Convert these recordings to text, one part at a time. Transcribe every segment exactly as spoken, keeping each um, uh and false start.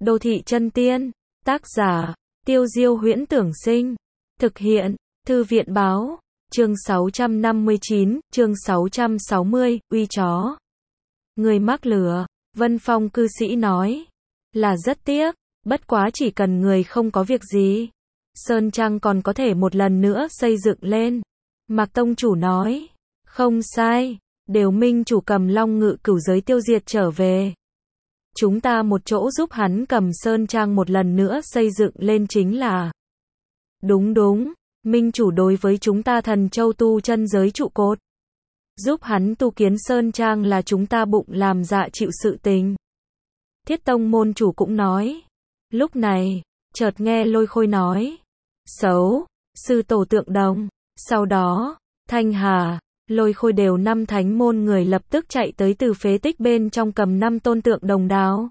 Đô thị chân tiên. Tác giả, Tiêu Diêu Huyễn Tưởng Sinh. Thực hiện, Thư viện Báo. Chương sáu trăm năm mươi chín, chương sáu trăm sáu mươi, uy chó. Người mắc lửa, Vân Phong cư sĩ nói. Là rất tiếc, bất quá chỉ cần người không có việc gì. Sơn Trang còn có thể một lần nữa xây dựng lên. Mạc Tông Chủ nói. Không sai, đều minh chủ cầm Long Ngự Cửu Giới tiêu diệt trở về. Chúng ta một chỗ giúp hắn cầm Sơn Trang một lần nữa xây dựng lên chính là. Đúng đúng, minh chủ đối với chúng ta Thần Châu tu chân giới trụ cột. Giúp hắn tu kiến Sơn Trang là chúng ta bụng làm dạ chịu sự tình. Thiết Tông môn chủ cũng nói. Lúc này, chợt nghe Lôi Khôi nói. Xấu, sư tổ tượng đồng. Sau đó, Thanh Hà, Lôi Khôi đều năm thánh môn người lập tức chạy tới từ phế tích bên trong cầm năm tôn tượng đồng đào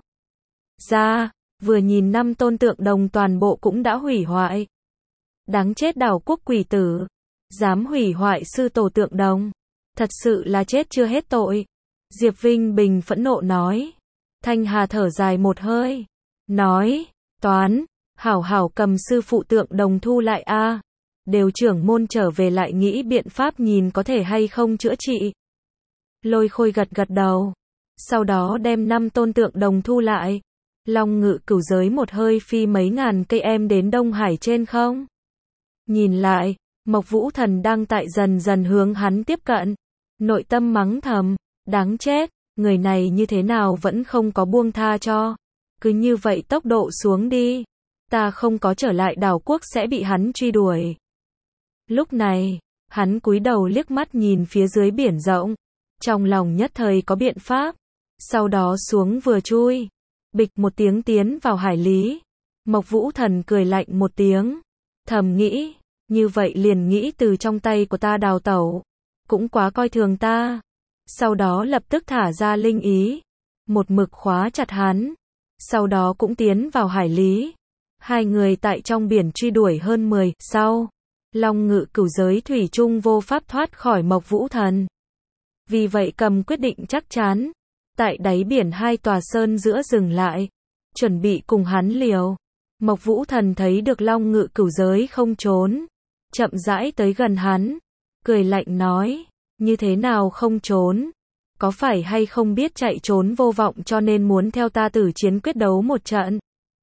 ra, vừa nhìn năm tôn tượng đồng toàn bộ cũng đã hủy hoại. Đáng chết Đảo Quốc quỷ tử, dám hủy hoại sư tổ tượng đồng, thật sự là chết chưa hết tội. Diệp Vinh Bình phẫn nộ nói. Thanh Hà thở dài một hơi, nói, toán, hảo hảo cầm sư phụ tượng đồng thu lại a. Đều trưởng môn trở về lại nghĩ biện pháp nhìn có thể hay không chữa trị. Lôi Khôi gật gật đầu. Sau đó đem năm tôn tượng đồng thu lại. Long Ngự Cửu Giới một hơi phi mấy ngàn cây em đến Đông Hải trên không. Nhìn lại, Mộc Vũ Thần đang tại dần dần hướng hắn tiếp cận. Nội tâm mắng thầm, đáng chết, người này như thế nào vẫn không có buông tha cho. Cứ như vậy tốc độ xuống đi. Ta không có trở lại Đảo Quốc sẽ bị hắn truy đuổi. Lúc này, hắn cúi đầu liếc mắt nhìn phía dưới biển rộng, trong lòng nhất thời có biện pháp, sau đó xuống vừa chui, bịch một tiếng tiến vào hải lý. Mộc Vũ Thần cười lạnh một tiếng, thầm nghĩ, như vậy liền nghĩ từ trong tay của ta đào tẩu, cũng quá coi thường ta. Sau đó lập tức thả ra linh ý, một mực khóa chặt hắn, sau đó cũng tiến vào hải lý. Hai người tại trong biển truy đuổi hơn mười, sau Long Ngự Cửu Giới thủy chung vô pháp thoát khỏi Mộc Vũ Thần. Vì vậy cầm quyết định chắc chắn, tại đáy biển hai tòa sơn giữa dừng lại, chuẩn bị cùng hắn liều. Mộc Vũ Thần thấy được Long Ngự Cửu Giới không trốn, chậm rãi tới gần hắn, cười lạnh nói, như thế nào không trốn? Có phải hay không biết chạy trốn vô vọng cho nên muốn theo ta tử chiến quyết đấu một trận?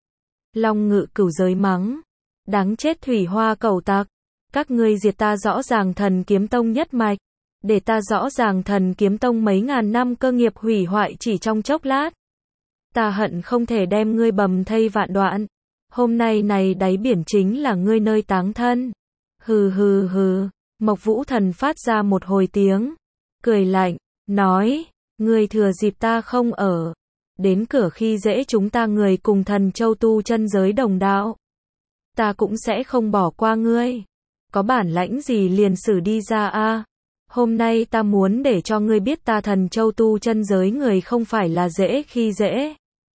Long Ngự Cửu Giới mắng, đáng chết thủy hoa cẩu tặc. Các ngươi diệt ta rõ ràng Thần Kiếm Tông nhất mạch, để ta rõ ràng Thần Kiếm Tông mấy ngàn năm cơ nghiệp hủy hoại chỉ trong chốc lát. Ta hận không thể đem ngươi bầm thây vạn đoạn. Hôm nay này đáy biển chính là ngươi nơi táng thân. Hừ hừ hừ, Mộc Vũ Thần phát ra một hồi tiếng, cười lạnh, nói, ngươi thừa dịp ta không ở, đến cửa khi dễ chúng ta người cùng Thần Châu tu chân giới đồng đạo. Ta cũng sẽ không bỏ qua ngươi. Có bản lãnh gì liền xử đi ra a. Hôm nay ta muốn để cho ngươi biết ta Thần Châu tu chân giới người không phải là dễ khi dễ.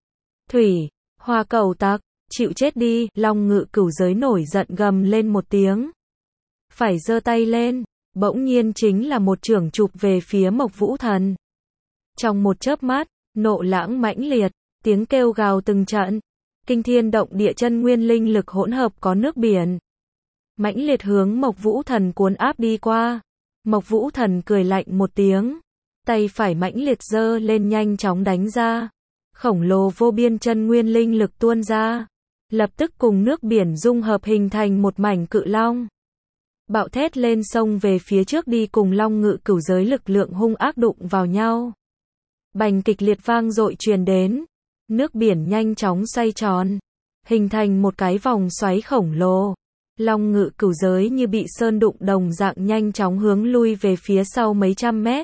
Thủy, hoa cẩu tặc, chịu chết đi. Long Ngự Cửu Giới nổi giận gầm lên một tiếng. Phải giơ tay lên, bỗng nhiên chính là một chưởng chụp về phía Mộc Vũ Thần. Trong một chớp mắt, nộ lãng mãnh liệt, tiếng kêu gào từng trận, kinh thiên động địa chân nguyên linh lực hỗn hợp có nước biển. Mãnh liệt hướng Mộc Vũ Thần cuốn áp đi qua. Mộc Vũ Thần cười lạnh một tiếng, tay phải mãnh liệt giơ lên nhanh chóng đánh ra. Khổng lồ vô biên chân nguyên linh lực tuôn ra, lập tức cùng nước biển dung hợp hình thành một mảnh cự long. Bạo thét lên sông về phía trước đi cùng Long Ngự Cửu Giới lực lượng hung ác đụng vào nhau. Bành kịch liệt vang dội truyền đến, nước biển nhanh chóng xoay tròn, hình thành một cái vòng xoáy khổng lồ. Long Ngự Cửu Giới như bị sơn đụng đồng dạng nhanh chóng hướng lui về phía sau mấy trăm mét.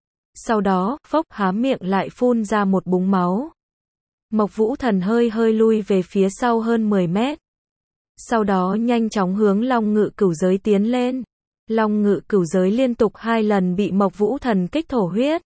Sau đó, phốc há miệng lại phun ra một búng máu. Mộc Vũ Thần hơi hơi lui về phía sau hơn mười mét. Sau đó nhanh chóng hướng Long Ngự Cửu Giới tiến lên. Long Ngự Cửu Giới liên tục hai lần bị Mộc Vũ Thần kích thổ huyết.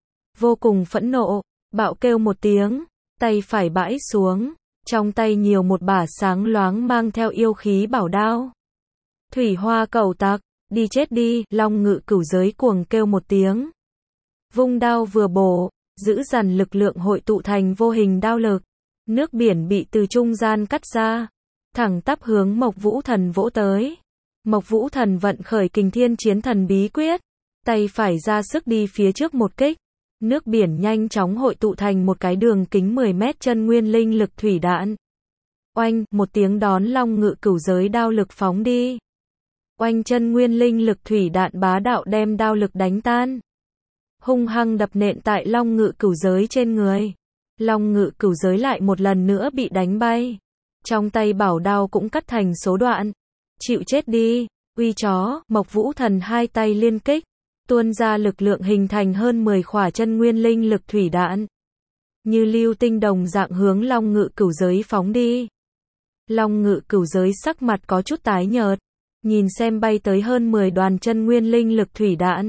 Vô cùng phẫn nộ, bạo kêu một tiếng, tay phải bãi xuống. Trong tay nhiều một bả sáng loáng mang theo yêu khí bảo đao. Thủy hoa cẩu tặc, đi chết đi. Long Ngự Cửu Giới cuồng kêu một tiếng. Vung đao vừa bổ, giữ dằn lực lượng hội tụ thành vô hình đao lực. Nước biển bị từ trung gian cắt ra, thẳng tắp hướng Mộc Vũ Thần vỗ tới. Mộc Vũ Thần vận khởi Kình Thiên Chiến Thần bí quyết, tay phải ra sức đi phía trước một kích. Nước biển nhanh chóng hội tụ thành một cái đường kính mười mét chân nguyên linh lực thủy đạn. Oanh, một tiếng đón Long Ngự Cửu Giới đao lực phóng đi. Oanh, chân nguyên linh lực thủy đạn bá đạo đem đao lực đánh tan. Hung hăng đập nện tại Long Ngự Cửu Giới trên người. Long Ngự Cửu Giới lại một lần nữa bị đánh bay. Trong tay bảo đao cũng cắt thành số đoạn. Chịu chết đi, uy chó. Mộc Vũ Thần hai tay liên kích, tuôn ra lực lượng hình thành hơn mười khỏa chân nguyên linh lực thủy đạn. Như lưu tinh đồng dạng hướng Long Ngự Cửu Giới phóng đi. Long Ngự Cửu Giới sắc mặt có chút tái nhợt, nhìn xem bay tới hơn mười đoàn chân nguyên linh lực thủy đạn.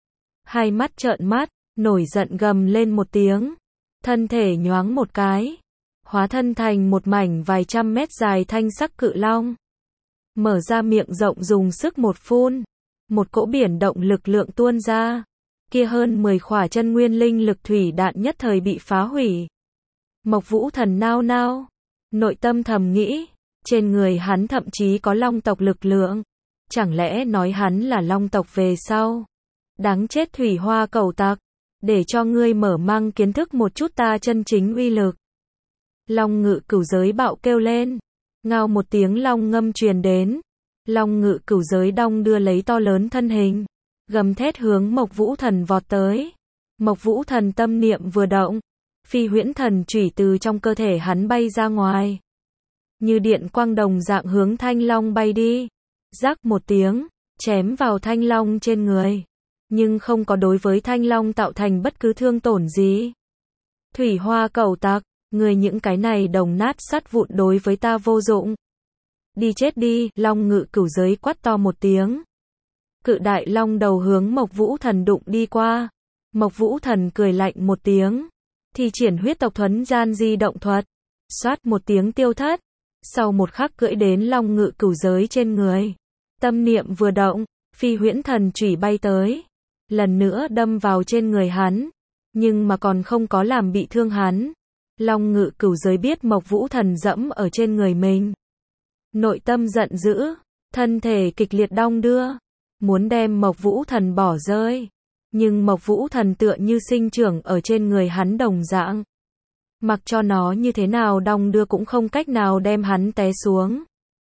Hai mắt trợn mắt, nổi giận gầm lên một tiếng. Thân thể nhoáng một cái, hóa thân thành một mảnh vài trăm mét dài thanh sắc cự long. Mở ra miệng rộng dùng sức một phun, một cỗ biển động lực lượng tuôn ra. Kia hơn mười khỏa chân nguyên linh lực thủy đạn nhất thời bị phá hủy. Mộc Vũ Thần nao nao, nội tâm thầm nghĩ, trên người hắn thậm chí có long tộc lực lượng. Chẳng lẽ nói hắn là long tộc về sau? Đáng chết thủy hoa cầu tặc, để cho ngươi mở mang kiến thức một chút ta chân chính uy lực. Long Ngự Cửu Giới bạo kêu lên, ngao một tiếng long ngâm truyền đến. Long Ngự Cửu Giới đong đưa lấy to lớn thân hình, gầm thét hướng Mộc Vũ Thần vọt tới. Mộc Vũ Thần tâm niệm vừa động, phi huyễn thần chủy từ trong cơ thể hắn bay ra ngoài. Như điện quang đồng dạng hướng thanh long bay đi. Rắc một tiếng, chém vào thanh long trên người. Nhưng không có đối với thanh long tạo thành bất cứ thương tổn gì. Thủy hoa cầu tặc, người những cái này đồng nát sắt vụn đối với ta vô dụng. Đi chết đi, Long Ngự Cửu Giới quát to một tiếng. Cự đại long đầu hướng Mộc Vũ Thần đụng đi qua. Mộc Vũ Thần cười lạnh một tiếng, thi triển huyết tộc thuấn gian di động thuật, xoát một tiếng tiêu thất. Sau một khắc cưỡi đến Long Ngự Cửu Giới trên người. Tâm niệm vừa động, phi huyễn thần chủy bay tới, lần nữa đâm vào trên người hắn, nhưng mà còn không có làm bị thương hắn. Long Ngự Cửu Giới biết Mộc Vũ Thần dẫm ở trên người mình, nội tâm giận dữ, thân thể kịch liệt đong đưa, muốn đem Mộc Vũ Thần bỏ rơi. Nhưng Mộc Vũ Thần tựa như sinh trưởng ở trên người hắn đồng dạng, mặc cho nó như thế nào đong đưa cũng không cách nào đem hắn té xuống.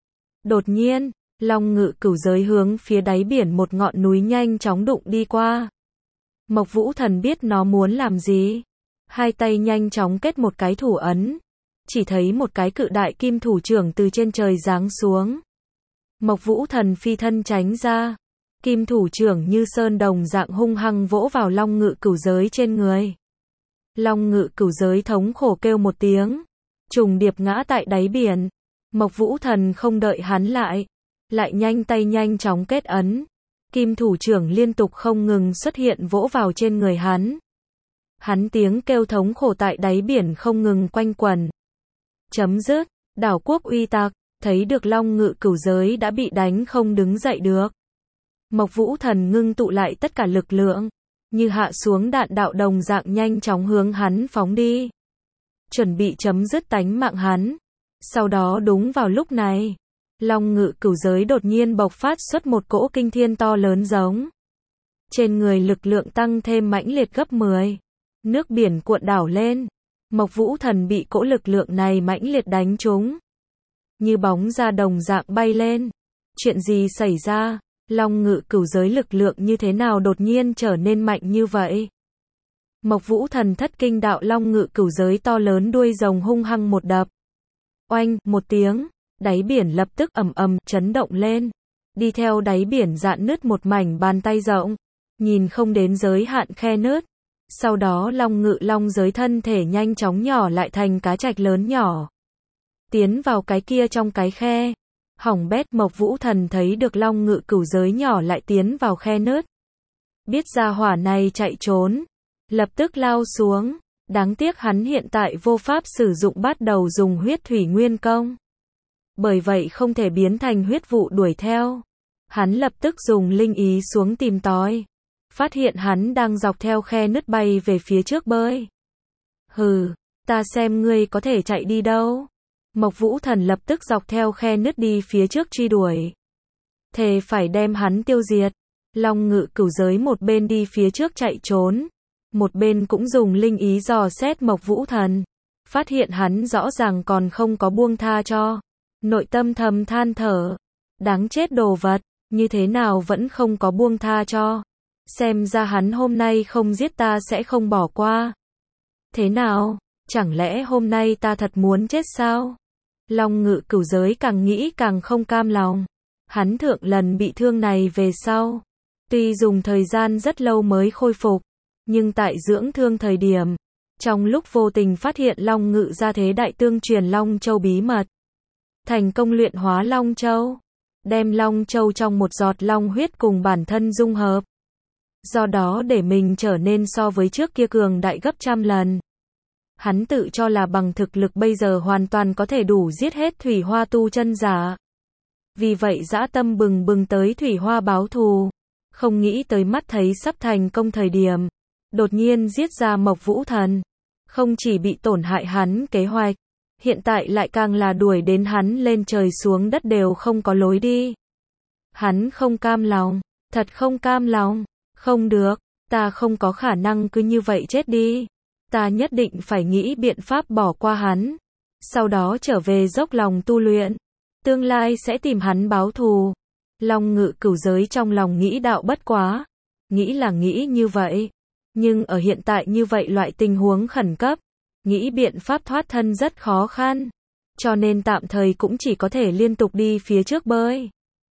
Đột nhiên, Long Ngự Cửu Giới hướng phía đáy biển một ngọn núi nhanh chóng đụng đi qua. Mộc Vũ Thần biết nó muốn làm gì, hai tay nhanh chóng kết một cái thủ ấn, chỉ thấy một cái cự đại kim thủ trưởng từ trên trời giáng xuống. Mộc Vũ Thần phi thân tránh ra, kim thủ trưởng như sơn đồng dạng hung hăng vỗ vào Long Ngự Cửu Giới trên người. Long Ngự Cửu Giới thống khổ kêu một tiếng, trùng điệp ngã tại đáy biển. Mộc Vũ Thần không đợi hắn lại, lại nhanh tay nhanh chóng kết ấn. Kim thủ trưởng liên tục không ngừng xuất hiện vỗ vào trên người hắn. Hắn tiếng kêu thống khổ tại đáy biển không ngừng quanh quẩn. Chấm dứt, đảo quốc uy tặc, thấy được Long Ngự Cửu Giới đã bị đánh không đứng dậy được. Mộc Vũ Thần ngưng tụ lại tất cả lực lượng, như hạ xuống đạn đạo đồng dạng nhanh chóng hướng hắn phóng đi, chuẩn bị chấm dứt tánh mạng hắn. Sau đó đúng vào lúc này, Long Ngự Cửu Giới đột nhiên bộc phát xuất một cỗ kinh thiên to lớn giống. Trên người lực lượng tăng thêm mãnh liệt gấp mười. Nước biển cuộn đảo lên. Mộc Vũ Thần bị cỗ lực lượng này mãnh liệt đánh trúng, như bóng ra đồng dạng bay lên. Chuyện gì xảy ra? Long Ngự Cửu Giới lực lượng như thế nào đột nhiên trở nên mạnh như vậy? Mộc Vũ Thần thất kinh đạo Long Ngự Cửu Giới to lớn đuôi rồng hung hăng một đập. Oanh, một tiếng, đáy biển lập tức ầm ầm chấn động lên. Đi theo đáy biển rạn nứt một mảnh bàn tay rộng, nhìn không đến giới hạn khe nứt. Sau đó Long Ngự Long Giới thân thể nhanh chóng nhỏ lại thành cá trạch lớn nhỏ, tiến vào cái kia trong cái khe. Hỏng bét, Mộc Vũ Thần thấy được Long Ngự Cửu Giới nhỏ lại tiến vào khe nứt. Biết ra hỏa này chạy trốn, lập tức lao xuống. Đáng tiếc hắn hiện tại vô pháp sử dụng bắt đầu dùng huyết thủy nguyên công, bởi vậy không thể biến thành huyết vụ đuổi theo. Hắn lập tức dùng linh ý xuống tìm tòi, phát hiện hắn đang dọc theo khe nứt bay về phía trước bơi. Hừ, ta xem ngươi có thể chạy đi đâu. Mộc Vũ Thần lập tức dọc theo khe nứt đi phía trước truy đuổi. Thề phải đem hắn tiêu diệt. Long Ngự Cửu Giới một bên đi phía trước chạy trốn, một bên cũng dùng linh ý dò xét Mộc Vũ Thần. Phát hiện hắn rõ ràng còn không có buông tha cho. Nội tâm thầm than thở. Đáng chết đồ vật, như thế nào vẫn không có buông tha cho. Xem ra hắn hôm nay không giết ta sẽ không bỏ qua. Thế nào, chẳng lẽ hôm nay ta thật muốn chết sao? Long Ngự Cửu Giới càng nghĩ càng không cam lòng. Hắn thượng lần bị thương này về sau, tuy dùng thời gian rất lâu mới khôi phục, nhưng tại dưỡng thương thời điểm, trong lúc vô tình phát hiện Long Ngự gia thế đại tương truyền Long Châu bí mật, thành công luyện hóa Long Châu, đem Long Châu trong một giọt long huyết cùng bản thân dung hợp. Do đó để mình trở nên so với trước kia cường đại gấp trăm lần. Hắn tự cho là bằng thực lực bây giờ hoàn toàn có thể đủ giết hết Thủy Hoa tu chân giả. Vì vậy dã tâm bừng bừng tới Thủy Hoa báo thù. Không nghĩ tới mắt thấy sắp thành công thời điểm. Đột nhiên giết ra Mộc Vũ Thần. Không chỉ bị tổn hại hắn kế hoạch. Hiện tại lại càng là đuổi đến hắn lên trời xuống đất đều không có lối đi. Hắn không cam lòng. Thật không cam lòng. Không được. Ta không có khả năng cứ như vậy chết đi. Ta nhất định phải nghĩ biện pháp bỏ qua hắn. Sau đó trở về dốc lòng tu luyện. Tương lai sẽ tìm hắn báo thù. Long Ngự Cửu Giới trong lòng nghĩ đạo bất quá. Nghĩ là nghĩ như vậy. Nhưng ở hiện tại như vậy loại tình huống khẩn cấp. Nghĩ biện pháp thoát thân rất khó khăn. Cho nên tạm thời cũng chỉ có thể liên tục đi phía trước bơi.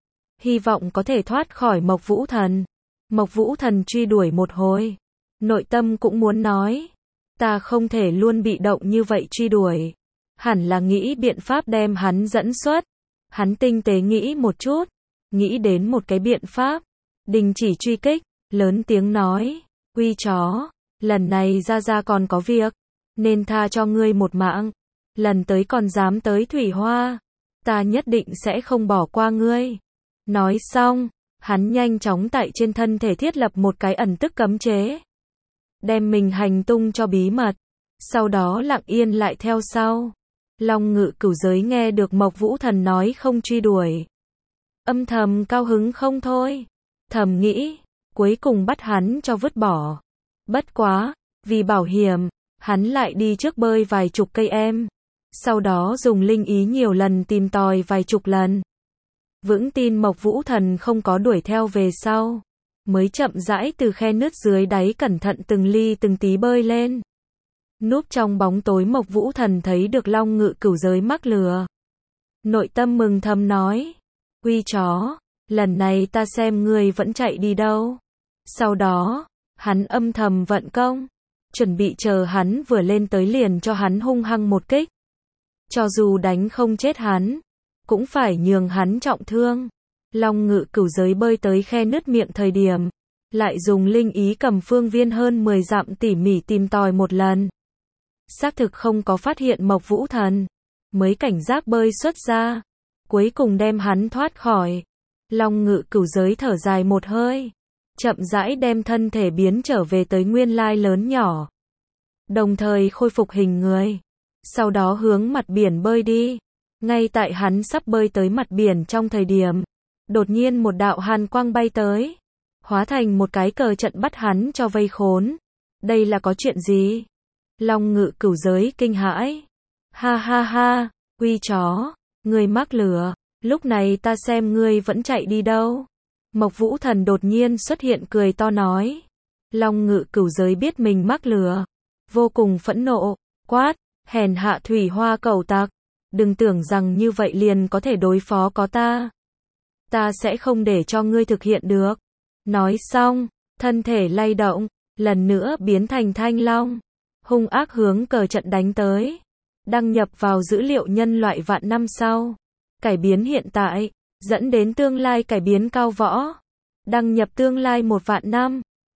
Hy vọng có thể thoát khỏi Mộc Vũ Thần. Mộc Vũ Thần truy đuổi một hồi. Nội tâm cũng muốn nói. Ta không thể luôn bị động như vậy truy đuổi. Hẳn là nghĩ biện pháp đem hắn dẫn xuất. Hắn tinh tế nghĩ một chút. Nghĩ đến một cái biện pháp. Đình chỉ truy kích. Lớn tiếng nói. Uy chó. Lần này ra ra còn có việc. Nên tha cho ngươi một mạng. Lần tới còn dám tới Thủy Hoa. Ta nhất định sẽ không bỏ qua ngươi. Nói xong. Hắn nhanh chóng tại trên thân thể thiết lập một cái ẩn tức cấm chế. Đem mình hành tung cho bí mật. Sau đó lặng yên lại theo sau. Long Ngự Cửu Giới nghe được Mộc Vũ Thần nói không truy đuổi. Âm thầm cao hứng không thôi. Thầm nghĩ. Cuối cùng bắt hắn cho vứt bỏ. Bất quá. Vì bảo hiểm. Hắn lại đi trước bơi vài chục cây em. Sau đó dùng linh ý nhiều lần tìm tòi vài chục lần. Vững tin Mộc Vũ Thần không có đuổi theo về sau. Mới chậm rãi từ khe nứt dưới đáy cẩn thận từng ly từng tí bơi lên. Núp trong bóng tối Mộc Vũ Thần thấy được Long Ngự Cửu Giới mắc lừa. Nội tâm mừng thầm nói. Uy chó, lần này ta xem ngươi vẫn chạy đi đâu. Sau đó, hắn âm thầm vận công. Chuẩn bị chờ hắn vừa lên tới liền cho hắn hung hăng một kích. Cho dù đánh không chết hắn, cũng phải nhường hắn trọng thương. Long Ngự Cửu Giới bơi tới khe nứt miệng thời điểm, lại dùng linh ý cầm phương viên hơn mười dặm tỉ mỉ tìm tòi một lần. Xác thực không có phát hiện Mộc Vũ Thần, mới cảnh giác bơi xuất ra, cuối cùng đem hắn thoát khỏi. Long Ngự Cửu Giới thở dài một hơi, chậm rãi đem thân thể biến trở về tới nguyên lai lớn nhỏ, đồng thời khôi phục hình người, sau đó hướng mặt biển bơi đi. Ngay tại hắn sắp bơi tới mặt biển trong thời điểm, đột nhiên một đạo hàn quang bay tới, hóa thành một cái cờ trận bắt hắn cho vây khốn. Đây là có chuyện gì? Long Ngự Cửu Giới kinh hãi. Ha ha ha, uy chó, ngươi mắc lừa, lúc này ta xem ngươi vẫn chạy đi đâu. Mộc Vũ Thần đột nhiên xuất hiện cười to nói. Long Ngự Cửu Giới biết mình mắc lừa, vô cùng phẫn nộ, quát, hèn hạ Thủy Hoa cẩu tặc, đừng tưởng rằng như vậy liền có thể đối phó có ta. Ta sẽ không để cho ngươi thực hiện được. Nói xong, thân thể lay động, lần nữa biến thành thanh long, hung ác hướng cờ trận đánh tới. Đăng nhập vào dữ liệu nhân loại vạn năm sau. Cải biến hiện tại, dẫn đến tương lai cải biến cao võ. Đăng nhập tương lai một vạn năm.